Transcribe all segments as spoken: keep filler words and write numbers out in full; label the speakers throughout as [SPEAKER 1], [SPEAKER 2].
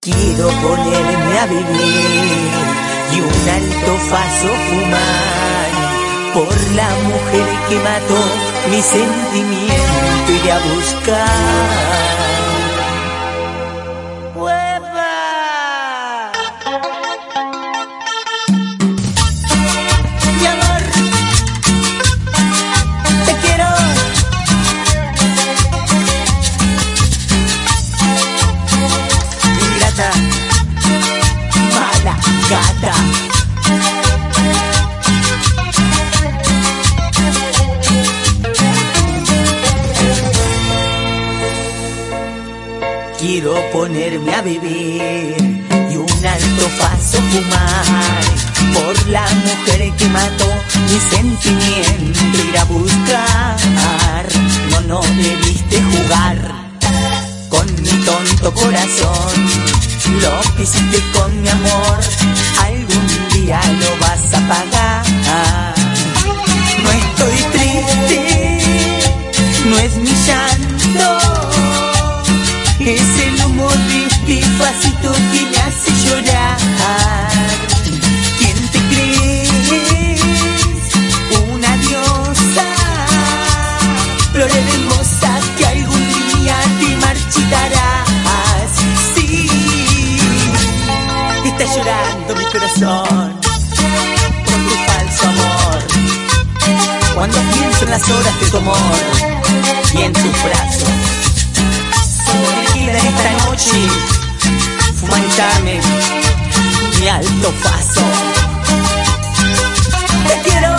[SPEAKER 1] Quiero ponerme a vivir y un alto faso fumar por la mujer que mató mi sentimiento, iré a buscar. ¡Hueva! Mi amor, te quiero. Ingrata, mala gata. Quiero ponerme a vivir y un alto faso fumar por la mujer que mató mi sentimiento, ir a buscar. No, no debiste jugar con mi tonto corazón. Lo que hiciste con mi amor, algún día lo vas a pagar. No estoy triste, no es mi llanto, es el humo despacito que me hace llorar. ¿Quién te crees? Una diosa, flor hermosa que algún día te marchitarás. Sí, está llorando mi corazón por tu falso amor. Cuando pienso en las horas de tu amor y en tus brazos, esta noche fumantarme mi alto faso. Te quiero.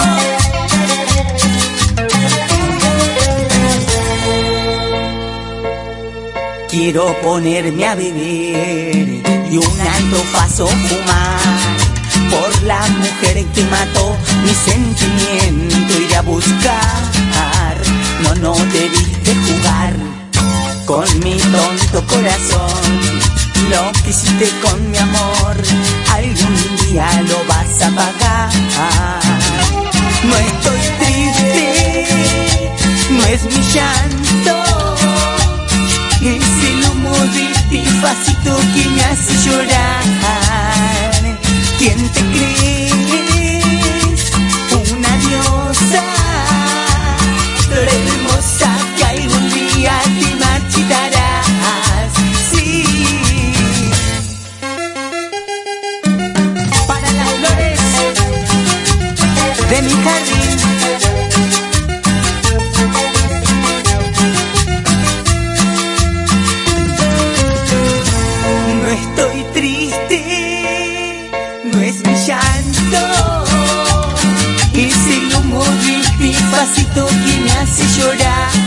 [SPEAKER 1] Quiero ponerme a vivir y un alto faso fumar por la mujer que mató mi sentimiento, iré a buscar. No, no debiste jugar con mi tonto corazón. Lo que hiciste con mi amor, algún día lo vas a pagar. No estoy triste, no es mi llanto, es el humo despacito que me hace llorar. ¿Quién te crees? Una diosa, flor hermosa que algún día te marchitarás. Sí, para las flores de mi jardín, no estoy triste, no es mi llanto, es el humo despacito que me hace llorar.